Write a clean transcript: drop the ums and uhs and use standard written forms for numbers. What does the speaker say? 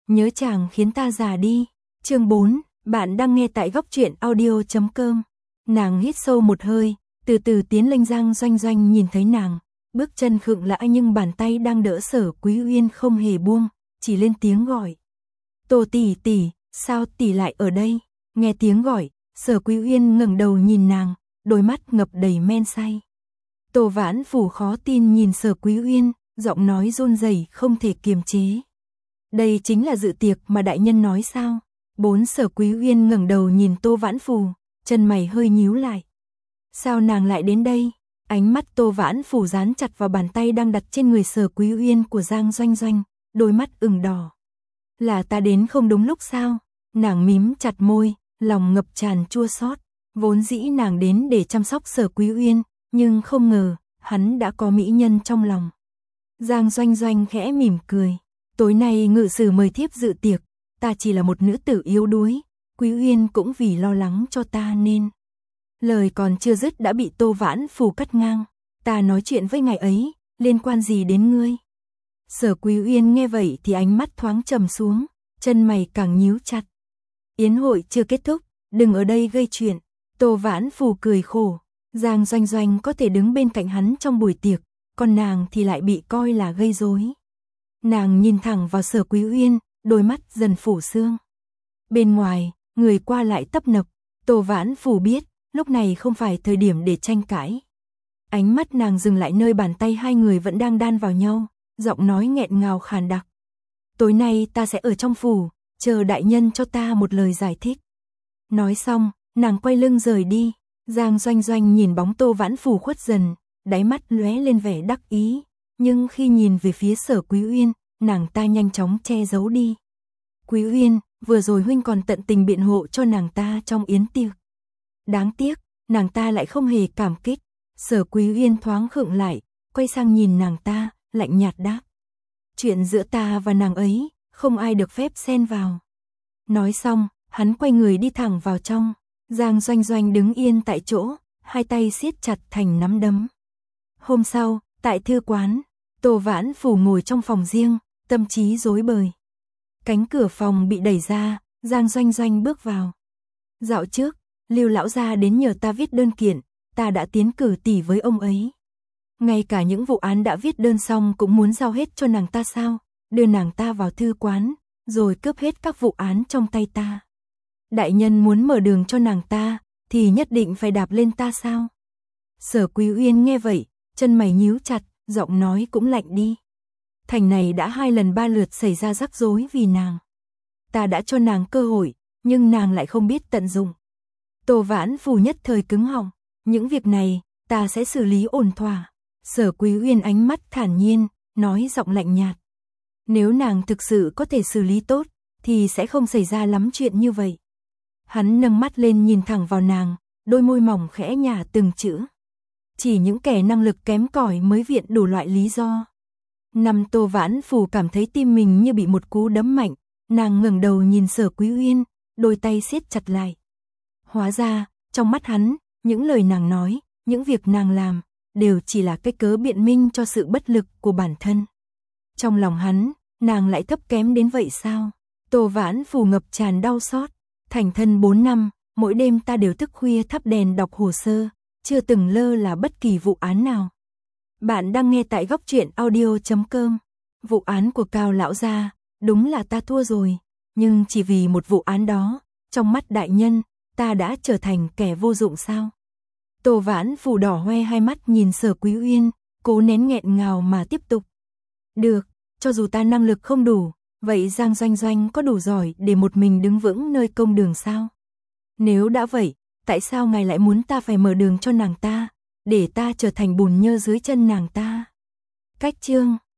nhớ chàng khiến ta già đi. Chương 4, bạn đang nghe tại góc truyện audio.com. Nàng hít sâu một hơi, từ từ tiến lên. Giang Doanh Doanh nhìn thấy nàng, bước chân khựng lại nhưng bàn tay đang đỡ Sở Quý Uyên không hề buông, chỉ lên tiếng gọi. Tô tỷ tỷ, sao tỷ lại ở đây? Nghe tiếng gọi, Sở Quý Uyên ngẩng đầu nhìn nàng, đôi mắt ngập đầy men say. Tô Vãn Phủ khó tin nhìn Sở Quý Uyên, giọng nói run rẩy không thể kiềm chế. Đây chính là dự tiệc mà đại nhân nói sao? Sở Quý Uyên ngẩng đầu nhìn Tô Vãn Phủ, chân mày hơi nhíu lại. Sao nàng lại đến đây? Ánh mắt Tô Vãn Phủ dán chặt vào bàn tay đang đặt trên người Sở Quý Uyên của Giang Doanh Doanh, đôi mắt ửng đỏ. Là ta đến không đúng lúc sao? Nàng mím chặt môi, lòng ngập tràn chua xót. Vốn dĩ nàng đến để chăm sóc Sở Quý Uyên, nhưng không ngờ, hắn đã có mỹ nhân trong lòng. Giang Doanh Doanh khẽ mỉm cười. Tối nay ngự sử mời thiếp dự tiệc, ta chỉ là một nữ tử yếu đuối, Quý Uyên cũng vì lo lắng cho ta nên. Lời còn chưa dứt đã bị Tô Vãn Phủ cắt ngang. Ta nói chuyện với ngài ấy, liên quan gì đến ngươi? Sở Quý Uyên nghe vậy thì ánh mắt thoáng trầm xuống, chân mày càng nhíu chặt. Yến hội chưa kết thúc, đừng ở đây gây chuyện. Tô Vãn Phủ cười khổ. Giang Doanh Doanh có thể đứng bên cạnh hắn trong buổi tiệc, còn nàng thì lại bị coi là gây rối. Nàng nhìn thẳng vào Sở Quý Uyên, đôi mắt dần phủ sương. Bên ngoài, người qua lại tấp nập, Tô Vãn Phủ biết, lúc này không phải thời điểm để tranh cãi. Ánh mắt nàng dừng lại nơi bàn tay hai người vẫn đang đan vào nhau, giọng nói nghẹn ngào khàn đặc. Tối nay ta sẽ ở trong phủ, chờ đại nhân cho ta một lời giải thích. Nói xong, nàng quay lưng rời đi. Giang Doanh Doanh nhìn bóng Tô Vãn Phủ khuất dần, đáy mắt lóe lên vẻ đắc ý, nhưng khi nhìn về phía Sở Quý Uyên, nàng ta nhanh chóng che giấu đi. Quý Uyên, vừa rồi huynh còn tận tình biện hộ cho nàng ta trong yến tiệc. Đáng tiếc, nàng ta lại không hề cảm kích. Sở Quý Uyên thoáng khựng lại, quay sang nhìn nàng ta, lạnh nhạt đáp. Chuyện giữa ta và nàng ấy, không ai được phép xen vào. Nói xong, hắn quay người đi thẳng vào trong. Giang Doanh Doanh đứng yên tại chỗ, hai tay siết chặt thành nắm đấm. Hôm sau, tại thư quán, Tô Vãn Phủ ngồi trong phòng riêng, tâm trí rối bời. Cánh cửa phòng bị đẩy ra, Giang Doanh Doanh bước vào. Dạo trước, Lưu lão gia đến nhờ ta viết đơn kiện, ta đã tiến cử tỷ với ông ấy. Ngay cả những vụ án đã viết đơn xong cũng muốn giao hết cho nàng ta sao? Đưa nàng ta vào thư quán, rồi cướp hết các vụ án trong tay ta. Đại nhân muốn mở đường cho nàng ta, thì nhất định phải đạp lên ta sao? Sở Quý Uyên nghe vậy, chân mày nhíu chặt, giọng nói cũng lạnh đi. Thành này đã 2 lần 3 lượt xảy ra rắc rối vì nàng. Ta đã cho nàng cơ hội, nhưng nàng lại không biết tận dụng. Tô Vãn Phủ nhất thời cứng họng, những việc này, ta sẽ xử lý ổn thỏa. Sở Quý Uyên ánh mắt thản nhiên, nói giọng lạnh nhạt. Nếu nàng thực sự có thể xử lý tốt, thì sẽ không xảy ra lắm chuyện như vậy. Hắn nâng mắt lên nhìn thẳng vào nàng, đôi môi mỏng khẽ nhả từng chữ. Chỉ những kẻ năng lực kém cỏi mới viện đủ loại lý do. Tô Vãn Phủ cảm thấy tim mình như bị một cú đấm mạnh, nàng ngẩng đầu nhìn Sở Quý Uyên, đôi tay siết chặt lại. Hóa ra, trong mắt hắn, những lời nàng nói, những việc nàng làm, đều chỉ là cái cớ biện minh cho sự bất lực của bản thân. Trong lòng hắn, nàng lại thấp kém đến vậy sao? Tô Vãn Phủ ngập tràn đau xót. Thành thân 4 năm, mỗi đêm ta đều thức khuya thắp đèn đọc hồ sơ, chưa từng lơ là bất kỳ vụ án nào. Bạn đang nghe tại góc truyện audio.com. Vụ án của Cao lão gia, đúng là ta thua rồi, nhưng chỉ vì một vụ án đó, trong mắt đại nhân, ta đã trở thành kẻ vô dụng sao? Tô Vãn Phủ đỏ hoe hai mắt nhìn Sở Quý Uyên, cố nén nghẹn ngào mà tiếp tục. Được, cho dù ta năng lực không đủ, vậy Giang Doanh Doanh có đủ giỏi để một mình đứng vững nơi công đường sao? Nếu đã vậy, tại sao ngài lại muốn ta phải mở đường cho nàng ta, để ta trở thành bùn nhơ dưới chân nàng ta? Cách chương